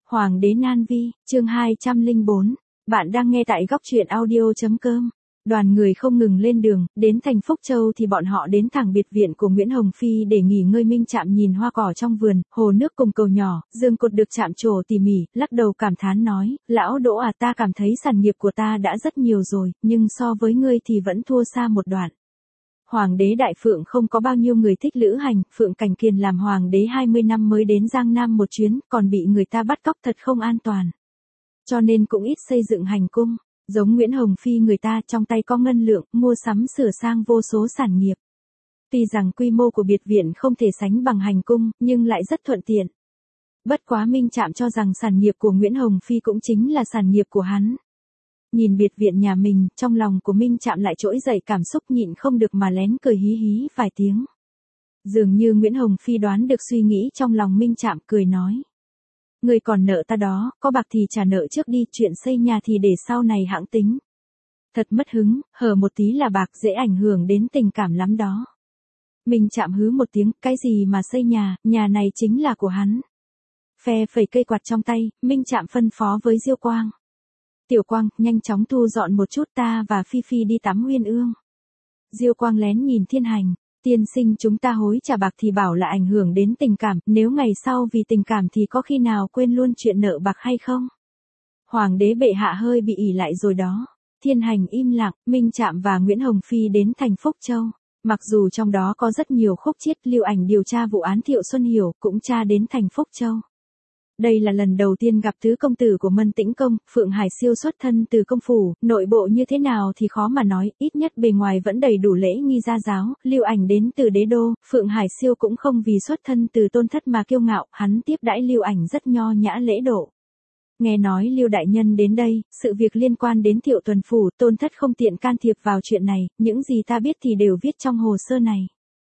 Hoàng đế Nan Vi, chương 204. Bạn đang nghe tại góc truyện audio.com. Đoàn người không ngừng lên đường, đến thành Phúc Châu thì bọn họ đến thẳng biệt viện của Nguyễn Hồng Phi để nghỉ ngơi. Minh Trạm nhìn hoa cỏ trong vườn, hồ nước cùng cầu nhỏ, giường cột được chạm trổ tỉ mỉ, lắc đầu cảm thán nói, lão Đỗ à, ta cảm thấy sản nghiệp của ta đã rất nhiều rồi, nhưng so với ngươi thì vẫn thua xa một đoạn. Hoàng đế Đại Phượng không có bao nhiêu người thích lữ hành, Phượng Cảnh Kiền làm hoàng đế 20 năm mới đến Giang Nam một chuyến, còn bị người ta bắt cóc thật không an toàn. Cho nên cũng ít xây dựng hành cung, giống Nguyễn Hồng Phi người ta trong tay có ngân lượng, mua sắm sửa sang vô số sản nghiệp. Tuy rằng quy mô của biệt viện không thể sánh bằng hành cung, nhưng lại rất thuận tiện. Bất quá Minh Trạm cho rằng sản nghiệp của Nguyễn Hồng Phi cũng chính là sản nghiệp của hắn. Nhìn biệt viện nhà mình, trong lòng của Minh Trạm lại trỗi dậy cảm xúc nhịn không được mà lén cười hí hí vài tiếng. Dường như Nguyễn Hồng Phi đoán được suy nghĩ trong lòng Minh Trạm, cười nói. Người còn nợ ta đó, có bạc thì trả nợ trước đi, chuyện xây nhà thì để sau này hãng tính. Thật mất hứng, hở một tí là bạc dễ ảnh hưởng đến tình cảm lắm đó. Minh Trạm hứ một tiếng, cái gì mà xây nhà này chính là của hắn. Phe phẩy cây quạt trong tay, Minh Trạm phân phó với Diêu Quang. Tiểu Quang, nhanh chóng thu dọn một chút, ta và Phi Phi đi tắm Uyên Ương. Diêu Quang lén nhìn Thiên Hành, tiên sinh chúng ta hối trả bạc thì bảo là ảnh hưởng đến tình cảm, nếu ngày sau vì tình cảm thì có khi nào quên luôn chuyện nợ bạc hay không? Hoàng đế bệ hạ hơi bị ỷ lại rồi đó. Thiên Hành im lặng, Minh Trạm và Nguyễn Hồng Phi đến thành Phúc Châu. Mặc dù trong đó có rất nhiều khúc chiết, Lưu Ảnh điều tra vụ án Thiệu Xuân Hiểu cũng tra đến thành Phúc Châu. Đây là lần đầu tiên gặp tứ công tử của Mân Tĩnh Công, Phượng Hải Siêu xuất thân từ công phủ, nội bộ như thế nào thì khó mà nói, ít nhất bề ngoài vẫn đầy đủ lễ nghi gia giáo. Lưu Ảnh đến từ đế đô, Phượng Hải Siêu cũng không vì xuất thân từ tôn thất mà kiêu ngạo, hắn tiếp đãi Lưu Ảnh rất nho nhã lễ độ. Nghe nói Lưu đại nhân đến đây, sự việc liên quan đến Thiệu tuần phủ, tôn thất không tiện can thiệp vào chuyện này, những gì ta biết thì đều viết trong hồ sơ này.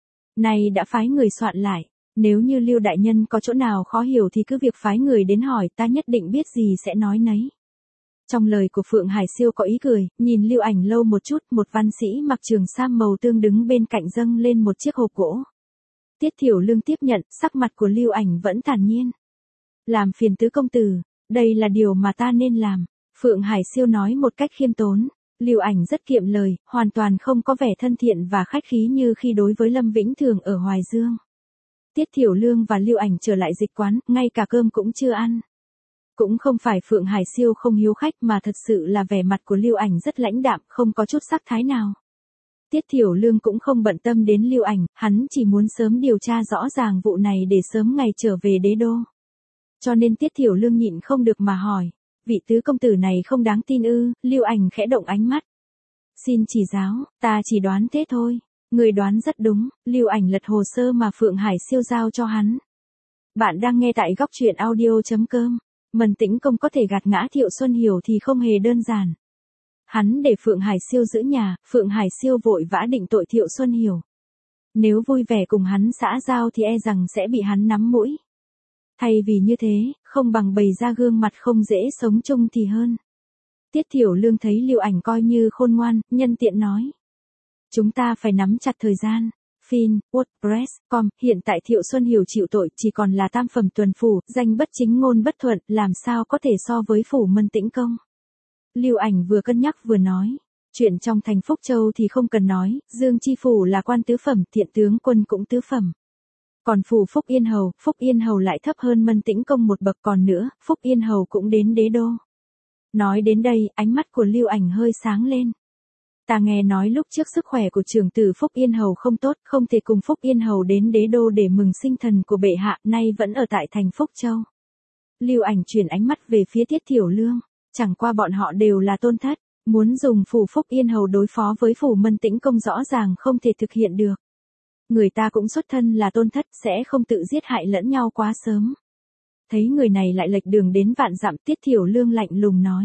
Này đã phái người soạn lại. Nếu như Lưu đại nhân có chỗ nào khó hiểu thì cứ việc phái người đến hỏi, ta nhất định biết gì sẽ nói nấy. Trong lời của Phượng Hải Siêu có ý cười, nhìn Lưu Ảnh lâu một chút, một văn sĩ mặc trường sam màu tương đứng bên cạnh dâng lên một chiếc hộp gỗ. Tiết Thiểu Lương tiếp nhận, sắc mặt của Lưu Ảnh vẫn thản nhiên. Làm phiền tứ công tử, đây là điều mà ta nên làm. Phượng Hải Siêu nói một cách khiêm tốn. Lưu Ảnh rất kiệm lời, hoàn toàn không có vẻ thân thiện và khách khí như khi đối với Lâm Vĩnh Thường ở Hoài Dương. Tiết Thiểu Lương và Lưu Ảnh trở lại dịch quán, ngay cả cơm cũng chưa ăn. Cũng không phải Phượng Hải Siêu không hiếu khách mà thật sự là vẻ mặt của Lưu Ảnh rất lãnh đạm, không có chút sắc thái nào. Tiết Thiểu Lương cũng không bận tâm đến Lưu Ảnh, hắn chỉ muốn sớm điều tra rõ ràng vụ này để sớm ngày trở về đế đô. Cho nên Tiết Thiểu Lương nhịn không được mà hỏi, vị tứ công tử này không đáng tin ư? Lưu Ảnh khẽ động ánh mắt. Xin chỉ giáo, ta chỉ đoán thế thôi. Người đoán rất đúng, Lưu Ảnh lật hồ sơ mà Phượng Hải Siêu giao cho hắn. Bạn đang nghe tại góc truyện audio.com. Mân Tĩnh Công có thể gạt ngã Thiệu Xuân Hiểu thì không hề đơn giản. Hắn để Phượng Hải Siêu giữ nhà, Phượng Hải Siêu vội vã định tội Thiệu Xuân Hiểu. Nếu vui vẻ cùng hắn xã giao thì e rằng sẽ bị hắn nắm mũi. Thay vì như thế, không bằng bày ra gương mặt không dễ sống chung thì hơn. Tiết Thiểu Lương thấy Lưu Ảnh coi như khôn ngoan, nhân tiện nói. Chúng ta phải nắm chặt thời gian. Fin, WordPress.com, hiện tại Thiệu Xuân Hiểu chịu tội chỉ còn là tam phẩm tuần phủ, danh bất chính ngôn bất thuận, làm sao có thể so với phủ Mân Tĩnh Công. Lưu Ảnh vừa cân nhắc vừa nói. Chuyện trong thành Phúc Châu thì không cần nói, Dương Chi Phủ là quan tứ phẩm, Thiện tướng quân cũng tứ phẩm. Còn phủ Phúc Yên Hầu lại thấp hơn Mân Tĩnh Công một bậc, còn nữa, Phúc Yên Hầu cũng đến đế đô. Nói đến đây, ánh mắt của Lưu Ảnh hơi sáng lên. Ta nghe nói lúc trước sức khỏe của trưởng tử Phúc Yên Hầu không tốt, không thể cùng Phúc Yên Hầu đến đế đô để mừng sinh thần của bệ hạ, nay vẫn ở tại thành Phúc Châu. Lưu Ảnh chuyển ánh mắt về phía Tiết Thiểu Lương, chẳng qua bọn họ đều là tôn thất, muốn dùng phủ Phúc Yên Hầu đối phó với phủ Mân Tĩnh Công rõ ràng không thể thực hiện được. Người ta cũng xuất thân là tôn thất, sẽ không tự giết hại lẫn nhau quá sớm. Thấy người này lại lệch đường đến vạn dặm, Tiết Thiểu Lương lạnh lùng nói.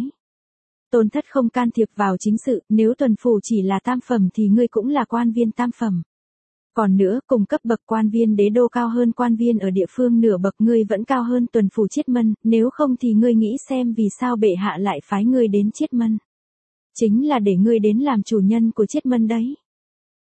Tôn thất không can thiệp vào chính sự, nếu tuần phủ chỉ là tam phẩm thì ngươi cũng là quan viên tam phẩm. Còn nữa, cùng cấp bậc quan viên đế đô cao hơn quan viên ở địa phương nửa bậc, ngươi vẫn cao hơn tuần phủ Chiết Mân, nếu không thì ngươi nghĩ xem vì sao bệ hạ lại phái ngươi đến Chiết Mân. Chính là để ngươi đến làm chủ nhân của Chiết Mân đấy.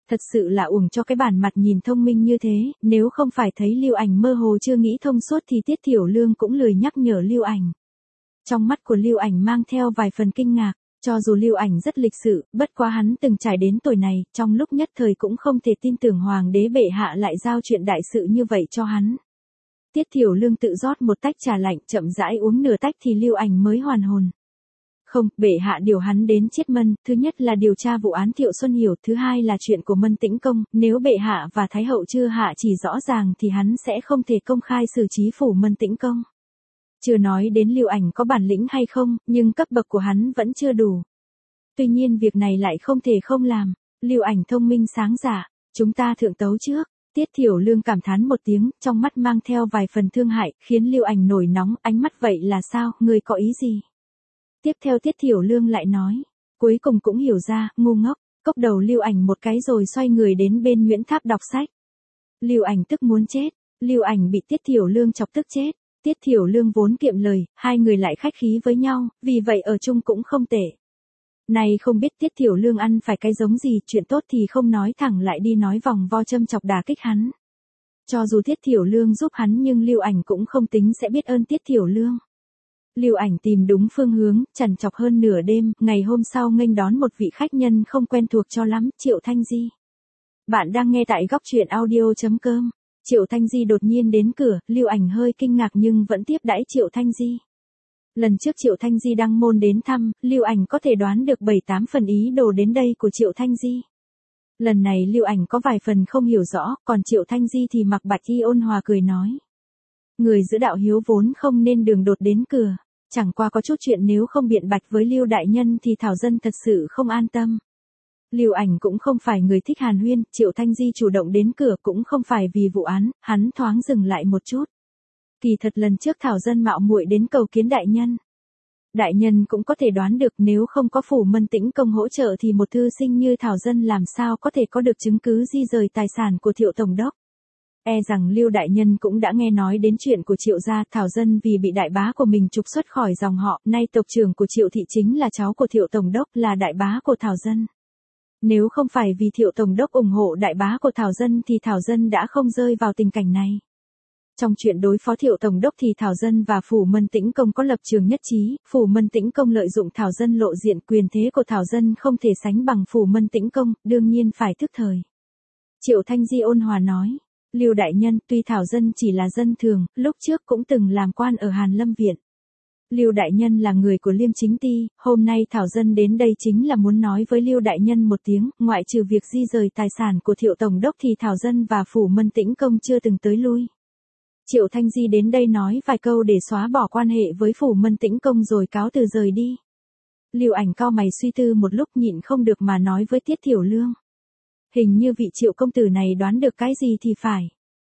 Thật sự là uổng cho cái bản mặt nhìn thông minh như thế, nếu không phải thấy Lưu Ảnh mơ hồ chưa nghĩ thông suốt thì Tiết Thiểu Lương cũng lười nhắc nhở Lưu Ảnh. Trong mắt của Lưu Ảnh mang theo vài phần kinh ngạc, cho dù Lưu Ảnh rất lịch sự, bất quá hắn từng trải đến tuổi này, trong lúc nhất thời cũng không thể tin tưởng hoàng đế bệ hạ lại giao chuyện đại sự như vậy cho hắn. Tiết Thiểu Lương tự rót một tách trà lạnh, chậm rãi uống nửa tách thì Lưu Ảnh mới hoàn hồn. Không, bệ hạ điều hắn đến Chiết Mân, thứ nhất là điều tra vụ án Thiệu Xuân Hiểu, thứ hai là chuyện của Mân Tĩnh Công, nếu bệ hạ và Thái hậu chưa hạ chỉ rõ ràng thì hắn sẽ không thể công khai xử trí phủ Mân Tĩnh Công. Chưa nói đến Lưu Ảnh có bản lĩnh hay không, nhưng cấp bậc của hắn vẫn chưa đủ. Tuy nhiên việc này lại không thể không làm. Lưu Ảnh thông minh sáng dạ, chúng ta thượng tấu trước. Tiết Thiểu Lương cảm thán một tiếng, trong mắt mang theo vài phần thương hại, khiến Lưu Ảnh nổi nóng, ánh mắt vậy là sao, ngươi có ý gì? Tiếp theo Tiết Thiểu Lương lại nói, cuối cùng cũng hiểu ra, ngu ngốc, cốc đầu Lưu Ảnh một cái rồi xoay người đến bên Nguyễn Tháp đọc sách. Lưu Ảnh tức muốn chết, Lưu Ảnh bị Tiết Thiểu Lương chọc tức chết. Tiết Thiểu Lương vốn kiệm lời, hai người lại khách khí với nhau, vì vậy ở chung cũng không tệ. Này không biết Tiết Thiểu Lương ăn phải cái giống gì, chuyện tốt thì không nói thẳng lại đi nói vòng vo châm chọc đả kích hắn. Cho dù Tiết Thiểu Lương giúp hắn nhưng Lưu Ảnh cũng không tính sẽ biết ơn Tiết Thiểu Lương. Lưu Ảnh tìm đúng phương hướng, trằn trọc hơn nửa đêm, ngày hôm sau nghênh đón một vị khách nhân không quen thuộc cho lắm, Triệu Thanh Di. Bạn đang nghe tại góc truyện audio.com. Triệu Thanh Di đột nhiên đến cửa, Lưu Ảnh hơi kinh ngạc nhưng vẫn tiếp đãi Triệu Thanh Di. Lần trước Triệu Thanh Di đăng môn đến thăm, Lưu Ảnh có thể đoán được 7-8 phần ý đồ đến đây của Triệu Thanh Di. Lần này Lưu Ảnh có vài phần không hiểu rõ, còn Triệu Thanh Di thì mặc bạch y ôn hòa cười nói. Người giữ đạo hiếu vốn không nên đường đột đến cửa, chẳng qua có chút chuyện nếu không biện bạch với Lưu đại nhân thì thảo dân thật sự không an tâm. Lưu Ảnh cũng không phải người thích hàn huyên, Triệu Thanh Di chủ động đến cửa cũng không phải vì vụ án, hắn thoáng dừng lại một chút. Kỳ thật lần trước thảo dân mạo muội đến cầu kiến đại nhân. Đại nhân cũng có thể đoán được nếu không có phủ Mân Tĩnh Công hỗ trợ thì một thư sinh như thảo dân làm sao có thể có được chứng cứ di rời tài sản của Thiệu Tổng đốc. E rằng Lưu đại nhân cũng đã nghe nói đến chuyện của Triệu gia, thảo dân vì bị đại bá của mình trục xuất khỏi dòng họ, nay tộc trưởng của Triệu thị chính là cháu của Thiệu Tổng đốc, là đại bá của thảo dân. Nếu không phải vì Thiệu Tổng đốc ủng hộ đại bá của thảo dân thì thảo dân đã không rơi vào tình cảnh này. Trong chuyện đối phó Thiệu Tổng đốc thì thảo dân và phủ Mân Tĩnh Công có lập trường nhất trí, phủ Mân Tĩnh Công lợi dụng thảo dân lộ diện, quyền thế của thảo dân không thể sánh bằng phủ Mân Tĩnh Công, đương nhiên phải thức thời. Triệu Thanh Di ôn hòa nói, Lưu đại nhân, tuy thảo dân chỉ là dân thường, lúc trước cũng từng làm quan ở Hàn Lâm viện. Lưu đại nhân là người của Liêm Chính Ty, hôm nay thảo dân đến đây chính là muốn nói với Lưu đại nhân một tiếng, ngoại trừ việc di rời tài sản của Thiệu Tổng đốc thì thảo dân và phủ Mân Tĩnh Công chưa từng tới lui. Triệu Thanh Di đến đây nói vài câu để xóa bỏ quan hệ với phủ Mân Tĩnh Công rồi cáo từ rời đi. Lưu Ảnh cau mày suy tư một lúc nhịn không được mà nói với Tiết Thiểu Lương. Hình như vị Triệu công tử này đoán được cái gì thì phải.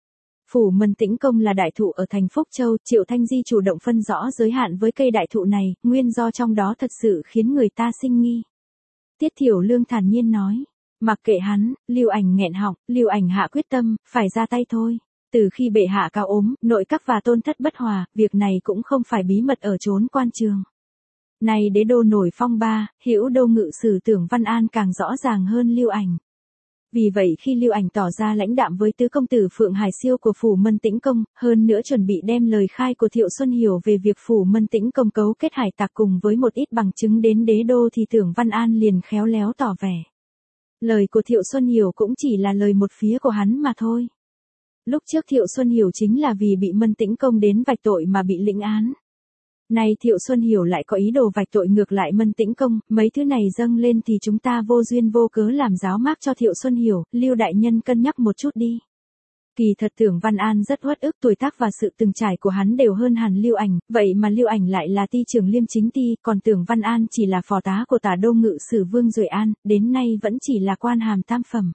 Phủ Mân Tĩnh Công là đại thụ ở thành Phúc Châu, Triệu Thanh Di chủ động phân rõ giới hạn với cây đại thụ này, nguyên do trong đó thật sự khiến người ta sinh nghi. Tiết Thiểu Lương thản nhiên nói, mặc kệ hắn, Lưu Ảnh nghẹn họng, Lưu Ảnh hạ quyết tâm, phải ra tay thôi. Từ khi bệ hạ cao ốm, nội các và tôn thất bất hòa, việc này cũng không phải bí mật ở chốn quan trường. Này đế đô nổi phong ba, hữu đô ngự sử Tưởng Văn An càng rõ ràng hơn Lưu Ảnh. Vì vậy khi Lưu Ảnh tỏ ra lãnh đạm với tứ công tử Phượng Hải Siêu của phủ Mân Tĩnh Công, hơn nữa chuẩn bị đem lời khai của Thiệu Xuân Hiểu về việc phủ Mân Tĩnh Công cấu kết hải tặc cùng với một ít bằng chứng đến đế đô thì Tưởng Văn An liền khéo léo tỏ vẻ. Lời của Thiệu Xuân Hiểu cũng chỉ là lời một phía của hắn mà thôi. Lúc trước Thiệu Xuân Hiểu chính là vì bị Mân Tĩnh Công đến vạch tội mà bị lĩnh án. Nay Thiệu Xuân Hiểu lại có ý đồ vạch tội ngược lại Mân Tĩnh Công, mấy thứ này dâng lên thì chúng ta vô duyên vô cớ làm giáo mác cho Thiệu Xuân Hiểu, Lưu đại nhân cân nhắc một chút đi. Kỳ thật Tưởng Văn An rất uất ức, tuổi tác và sự từng trải của hắn đều hơn hẳn Lưu Ảnh, vậy mà Lưu Ảnh lại là ty trưởng Liêm Chính Ty, còn Tưởng Văn An chỉ là phò tá của tả đô ngự sử Vương Duệ An, đến nay vẫn chỉ là quan hàm tam phẩm.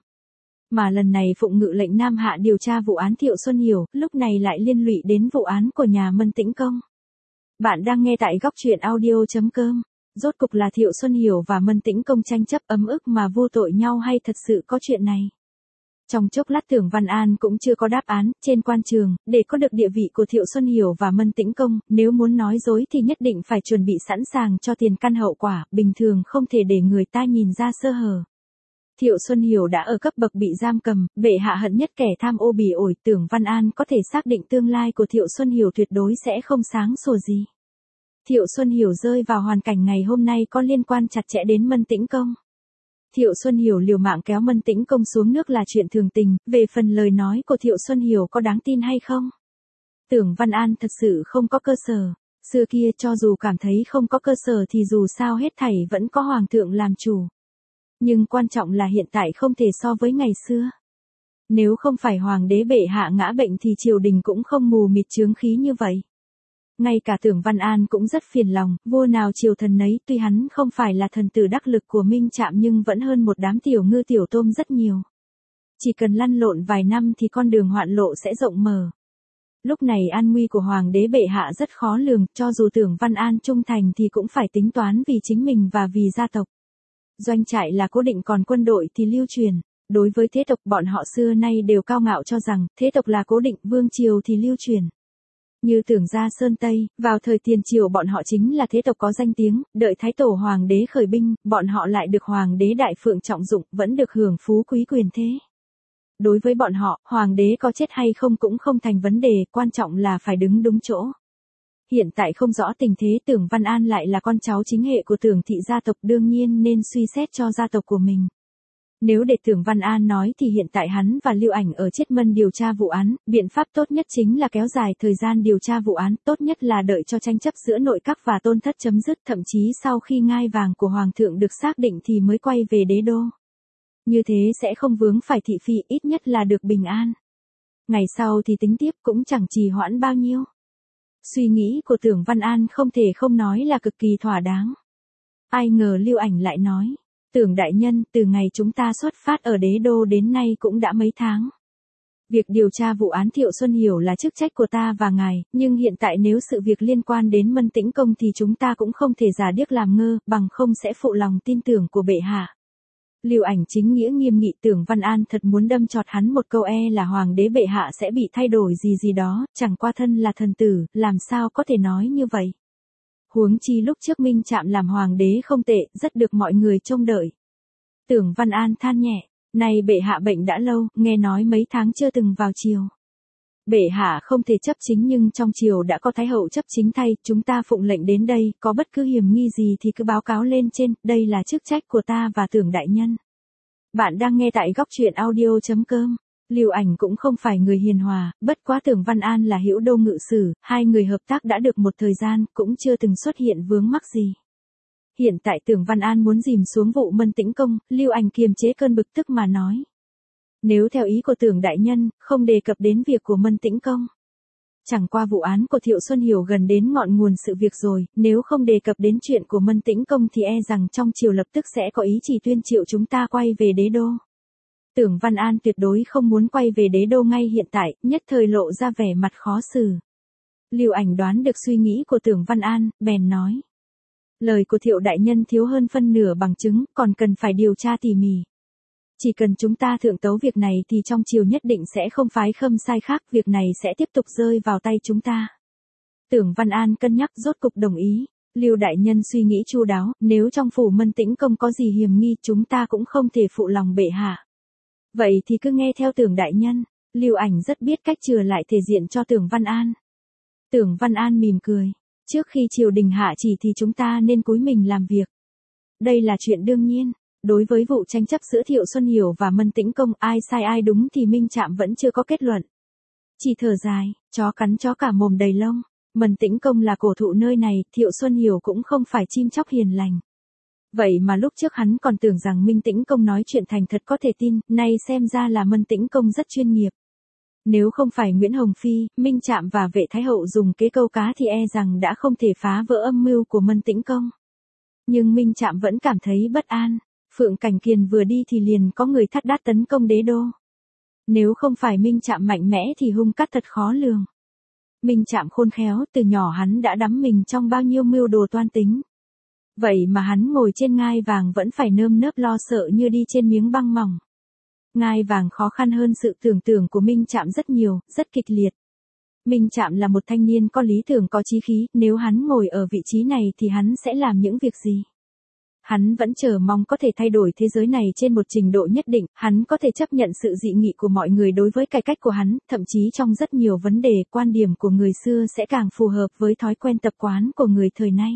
Mà lần này phụng ngự lệnh Nam Hạ điều tra vụ án Thiệu Xuân Hiểu, lúc này lại liên lụy đến vụ án của nhà Mân Tĩnh Công. Bạn đang nghe tại góc truyện audio.com. Rốt cục là Thiệu Xuân Hiểu và Mân Tĩnh Công tranh chấp ấm ức mà vô tội nhau hay thật sự có chuyện này? Trong chốc lát Tưởng Văn An cũng chưa có đáp án, trên quan trường, để có được địa vị của Thiệu Xuân Hiểu và Mân Tĩnh Công, nếu muốn nói dối thì nhất định phải chuẩn bị sẵn sàng cho tiền căn hậu quả, bình thường không thể để người ta nhìn ra sơ hở. Thiệu Xuân Hiểu đã ở cấp bậc bị giam cầm, bệ hạ hận nhất kẻ tham ô bỉ ổi, Tưởng Văn An có thể xác định tương lai của Thiệu Xuân Hiểu tuyệt đối sẽ không sáng sủa gì. Thiệu Xuân Hiểu rơi vào hoàn cảnh ngày hôm nay có liên quan chặt chẽ đến Mân Tĩnh Công. Thiệu Xuân Hiểu liều mạng kéo Mân Tĩnh Công xuống nước là chuyện thường tình, về phần lời nói của Thiệu Xuân Hiểu có đáng tin hay không? Tưởng Văn An thật sự không có cơ sở. Xưa kia cho dù cảm thấy không có cơ sở thì dù sao hết thảy vẫn có hoàng thượng làm chủ. Nhưng quan trọng là hiện tại không thể so với ngày xưa. Nếu không phải hoàng đế bệ hạ ngã bệnh thì triều đình cũng không mù mịt chướng khí như vậy. Ngay cả Tưởng Văn An cũng rất phiền lòng, vua nào triều thần nấy, tuy hắn không phải là thần tử đắc lực của Minh Trạm nhưng vẫn hơn một đám tiểu ngư tiểu tôm rất nhiều. Chỉ cần lăn lộn vài năm thì con đường hoạn lộ sẽ rộng mở. Lúc này an nguy của hoàng đế bệ hạ rất khó lường, cho dù Tưởng Văn An trung thành thì cũng phải tính toán vì chính mình và vì gia tộc. Doanh trại là cố định còn quân đội thì lưu truyền. Đối với thế tộc bọn họ xưa nay đều cao ngạo cho rằng thế tộc là cố định, vương triều thì lưu truyền. Như Tưởng gia Sơn Tây, vào thời tiền triều bọn họ chính là thế tộc có danh tiếng, đợi Thái Tổ hoàng đế khởi binh, bọn họ lại được hoàng đế đại phượng trọng dụng, vẫn được hưởng phú quý quyền thế. Đối với bọn họ, hoàng đế có chết hay không cũng không thành vấn đề, quan trọng là phải đứng đúng chỗ. Hiện tại không rõ tình thế, Tưởng Văn An lại là con cháu chính hệ của Tưởng thị gia tộc, đương nhiên nên suy xét cho gia tộc của mình. Nếu để Tưởng Văn An nói thì hiện tại hắn và Lưu Ảnh ở Chiết Mân điều tra vụ án, biện pháp tốt nhất chính là kéo dài thời gian điều tra vụ án, tốt nhất là đợi cho tranh chấp giữa nội các và tôn thất chấm dứt, thậm chí sau khi ngai vàng của hoàng thượng được xác định thì mới quay về đế đô. Như thế sẽ không vướng phải thị phi, ít nhất là được bình an. Ngày sau thì tính tiếp cũng chẳng trì hoãn bao nhiêu. Suy nghĩ của Tưởng Văn An không thể không nói là cực kỳ thỏa đáng. Ai ngờ Lưu Ảnh lại nói, Tưởng đại nhân, từ ngày chúng ta xuất phát ở đế đô đến nay cũng đã mấy tháng. Việc điều tra vụ án Thiệu Xuân Hiểu là chức trách của ta và ngài, nhưng hiện tại nếu sự việc liên quan đến Mân Tĩnh Công thì chúng ta cũng không thể giả điếc làm ngơ, bằng không sẽ phụ lòng tin tưởng của bệ hạ. Lưu Ảnh chính nghĩa nghiêm nghị, Tưởng Văn An thật muốn đâm chọt hắn một câu, là hoàng đế bệ hạ sẽ bị thay đổi gì đó, chẳng qua thân là thần tử, làm sao có thể nói như vậy. Huống chi lúc trước Minh Trạm làm hoàng đế không tệ, rất được mọi người trông đợi. Tưởng Văn An than nhẹ, nay bệ hạ bệnh đã lâu, nghe nói mấy tháng chưa từng vào triều. Bệ hạ không thể chấp chính nhưng trong triều đã có thái hậu chấp chính thay, chúng ta phụng lệnh đến đây, có bất cứ hiểm nghi gì thì cứ báo cáo lên trên, đây là chức trách của ta và Tưởng đại nhân. Bạn đang nghe tại góc truyện audio.com. Lưu Ảnh cũng không phải người hiền hòa, bất quá Tưởng Văn An là hữu đô ngự sử, hai người hợp tác đã được một thời gian, cũng chưa từng xuất hiện vướng mắc gì. Hiện tại Tưởng Văn An muốn dìm xuống vụ Mân Tĩnh Công, Lưu Ảnh kiềm chế cơn bực tức mà nói. Nếu theo ý của Tưởng đại nhân, không đề cập đến việc của Mân Tĩnh Công. Chẳng qua vụ án của Thiệu Xuân Hiểu gần đến ngọn nguồn sự việc rồi, nếu không đề cập đến chuyện của Mân Tĩnh Công thì rằng trong triều lập tức sẽ có ý chỉ tuyên triệu chúng ta quay về đế đô. Tưởng Văn An tuyệt đối không muốn quay về đế đô ngay hiện tại, nhất thời lộ ra vẻ mặt khó xử. Lưu Ảnh đoán được suy nghĩ của Tưởng Văn An, bèn nói. Lời của Thiệu đại nhân thiếu hơn phân nửa bằng chứng, còn cần phải điều tra tỉ mỉ. Chỉ cần chúng ta thượng tấu việc này thì trong triều nhất định sẽ không phái khâm sai khác, việc này sẽ tiếp tục rơi vào tay chúng ta. Tưởng Văn An cân nhắc rốt cục đồng ý. Lưu đại nhân suy nghĩ chu đáo, nếu trong phủ Mân Tĩnh Công có gì hiểm nghi chúng ta cũng không thể phụ lòng bệ hạ. Vậy thì cứ nghe theo Tưởng đại nhân. Lưu Ảnh rất biết cách chừa lại thể diện cho Tưởng Văn An. Tưởng Văn An mỉm cười. Trước khi triều đình hạ chỉ thì chúng ta nên cúi mình làm việc. Đây là chuyện đương nhiên. Đối với vụ tranh chấp giữa Thiệu Xuân Hiểu và Mân Tĩnh Công, ai sai ai đúng thì Minh Trạm vẫn chưa có kết luận. Chỉ thở dài, chó cắn chó cả mồm đầy lông. Mân Tĩnh Công là cổ thụ nơi này, Thiệu Xuân Hiểu cũng không phải chim chóc hiền lành. Vậy mà lúc trước hắn còn tưởng rằng Minh Tĩnh Công nói chuyện thành thật có thể tin, nay xem ra là Mân Tĩnh Công rất chuyên nghiệp. Nếu không phải Nguyễn Hồng Phi, Minh Trạm và Vệ Thái Hậu dùng kế câu cá thì rằng đã không thể phá vỡ âm mưu của Mân Tĩnh Công. Nhưng Minh Trạm vẫn cảm thấy bất an. Phượng Cảnh Kiền vừa đi thì liền có người thắt đát tấn công đế đô. Nếu không phải Minh Trạm mạnh mẽ thì hung cát thật khó lường. Minh Trạm khôn khéo, từ nhỏ hắn đã đắm mình trong bao nhiêu mưu đồ toan tính. Vậy mà hắn ngồi trên ngai vàng vẫn phải nơm nớp lo sợ như đi trên miếng băng mỏng. Ngai vàng khó khăn hơn sự tưởng tượng của Minh Trạm rất nhiều, rất kịch liệt. Minh Trạm là một thanh niên có lý tưởng có chí khí, nếu hắn ngồi ở vị trí này thì hắn sẽ làm những việc gì? Hắn vẫn chờ mong có thể thay đổi thế giới này trên một trình độ nhất định, hắn có thể chấp nhận sự dị nghị của mọi người đối với cải cách của hắn, thậm chí trong rất nhiều vấn đề, quan điểm của người xưa sẽ càng phù hợp với thói quen tập quán của người thời nay.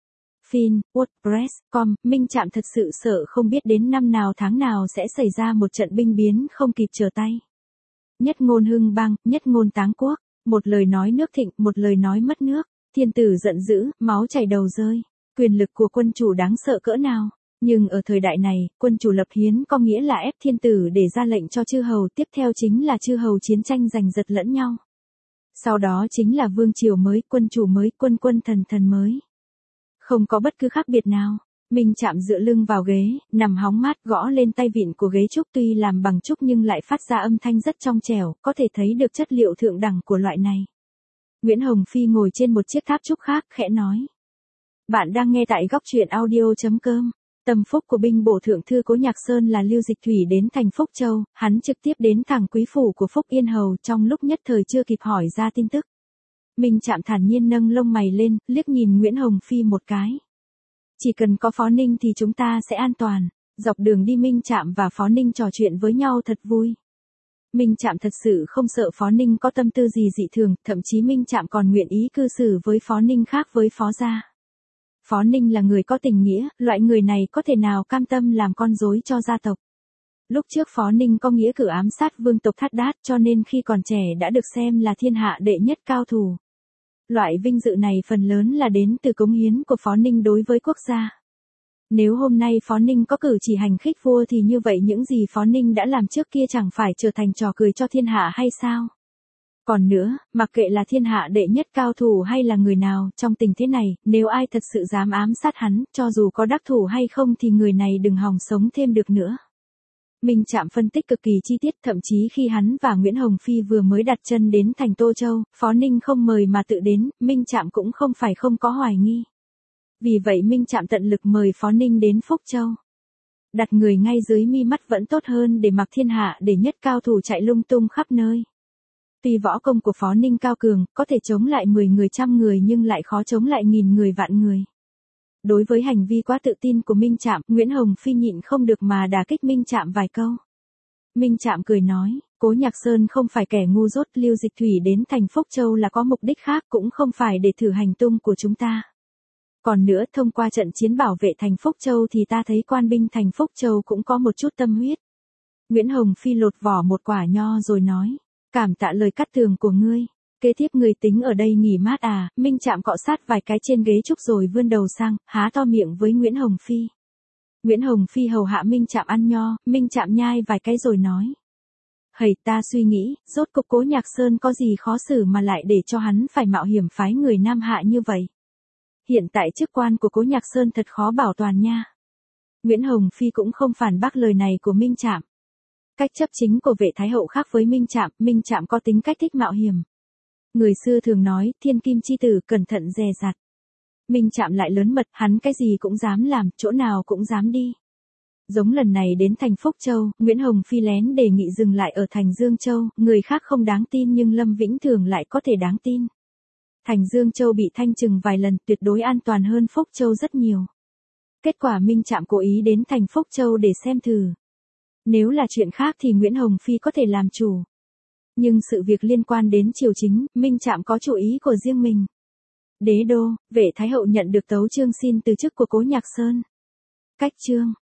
Fin, WordPress.com, Minh Trạm thật sự sợ không biết đến năm nào tháng nào sẽ xảy ra một trận binh biến không kịp trở tay. Nhất ngôn hưng bang, nhất ngôn táng quốc, một lời nói nước thịnh, một lời nói mất nước, thiên tử giận dữ, máu chảy đầu rơi. Quyền lực của quân chủ đáng sợ cỡ nào, nhưng ở thời đại này, quân chủ lập hiến có nghĩa là ép thiên tử để ra lệnh cho chư hầu, tiếp theo chính là chư hầu chiến tranh giành giật lẫn nhau. Sau đó chính là vương triều mới, quân chủ mới, quân quân thần thần mới. Không có bất cứ khác biệt nào. Minh Trạm dựa lưng vào ghế, nằm hóng mát gõ lên tay vịn của ghế trúc, tuy làm bằng trúc nhưng lại phát ra âm thanh rất trong trẻo, có thể thấy được chất liệu thượng đẳng của loại này. Nguyễn Hồng Phi ngồi trên một chiếc tháp trúc khác, khẽ nói. Bạn đang nghe tại góc truyện audio.com. Tâm phúc của binh bộ thượng thư Cố Nhạc Sơn là Lưu Dịch Thủy đến thành Phúc Châu, hắn trực tiếp đến thẳng quý phủ của Phúc Yên Hầu trong lúc nhất thời chưa kịp hỏi ra tin tức. Minh Trạm thản nhiên nâng lông mày lên, liếc nhìn Nguyễn Hồng Phi một cái. Chỉ cần có Phó Ninh thì chúng ta sẽ an toàn. Dọc đường đi Minh Trạm và Phó Ninh trò chuyện với nhau thật vui. Minh Trạm thật sự không sợ Phó Ninh có tâm tư gì dị thường, thậm chí Minh Trạm còn nguyện ý cư xử với Phó Ninh khác với Phó gia. Phó Ninh là người có tình nghĩa, loại người này có thể nào cam tâm làm con rối cho gia tộc. Lúc trước Phó Ninh có nghĩa cử ám sát vương tộc Thát Đát, cho nên khi còn trẻ đã được xem là thiên hạ đệ nhất cao thủ. Loại vinh dự này phần lớn là đến từ cống hiến của Phó Ninh đối với quốc gia. Nếu hôm nay Phó Ninh có cử chỉ hành khích vua thì như vậy những gì Phó Ninh đã làm trước kia chẳng phải trở thành trò cười cho thiên hạ hay sao? Còn nữa, mặc kệ là thiên hạ đệ nhất cao thủ hay là người nào, trong tình thế này, nếu ai thật sự dám ám sát hắn, cho dù có đắc thủ hay không thì người này đừng hòng sống thêm được nữa. Minh Trạm phân tích cực kỳ chi tiết, thậm chí khi hắn và Nguyễn Hồng Phi vừa mới đặt chân đến thành Tô Châu, Phó Ninh không mời mà tự đến, Minh Trạm cũng không phải không có hoài nghi. Vì vậy Minh Trạm tận lực mời Phó Ninh đến Phúc Châu. Đặt người ngay dưới mi mắt vẫn tốt hơn để mặc thiên hạ để nhất cao thủ chạy lung tung khắp nơi. Tuy võ công của Phó Ninh cao cường, có thể chống lại 10 người trăm người nhưng lại khó chống lại nghìn người vạn người. Đối với hành vi quá tự tin của Minh Trạm, Nguyễn Hồng Phi nhịn không được mà đả kích Minh Trạm vài câu. Minh Trạm cười nói, Cố Nhạc Sơn không phải kẻ ngu dốt, Lưu Dịch Thủy đến thành Phúc Châu là có mục đích khác, cũng không phải để thử hành tung của chúng ta. Còn nữa, thông qua trận chiến bảo vệ thành Phúc Châu thì ta thấy quan binh thành Phúc Châu cũng có một chút tâm huyết. Nguyễn Hồng Phi lột vỏ một quả nho rồi nói, cảm tạ lời cắt tường của ngươi. Kế tiếp người tính ở đây nghỉ mát à? Minh Trạm cọ sát vài cái trên ghế trúc rồi vươn đầu sang, há to miệng với Nguyễn Hồng Phi. Nguyễn Hồng Phi hầu hạ Minh Trạm ăn nho, Minh Trạm nhai vài cái rồi nói. Hầy, ta suy nghĩ, rốt cục Cố Nhạc Sơn có gì khó xử mà lại để cho hắn phải mạo hiểm phái người Nam Hạ như vậy. Hiện tại chức quan của Cố Nhạc Sơn thật khó bảo toàn nha. Nguyễn Hồng Phi cũng không phản bác lời này của Minh Trạm. Cách chấp chính của Vệ Thái Hậu khác với Minh Trạm có tính cách thích mạo hiểm. Người xưa thường nói, thiên kim chi tử cẩn thận dè dặt. Minh Trạm lại lớn mật, hắn cái gì cũng dám làm, chỗ nào cũng dám đi. Giống lần này đến thành Phúc Châu, Nguyễn Hồng Phi lén đề nghị dừng lại ở thành Dương Châu, người khác không đáng tin nhưng Lâm Vĩnh Thường lại có thể đáng tin. Thành Dương Châu bị thanh trừng vài lần, tuyệt đối an toàn hơn Phúc Châu rất nhiều. Kết quả Minh Trạm cố ý đến thành Phúc Châu để xem thử. Nếu là chuyện khác thì Nguyễn Hồng Phi có thể làm chủ. Nhưng sự việc liên quan đến triều chính, Minh Trạm có chủ ý của riêng mình. Đế đô, Vệ Thái Hậu nhận được tấu chương xin từ chức của Cố Nhạc Sơn. Cách chương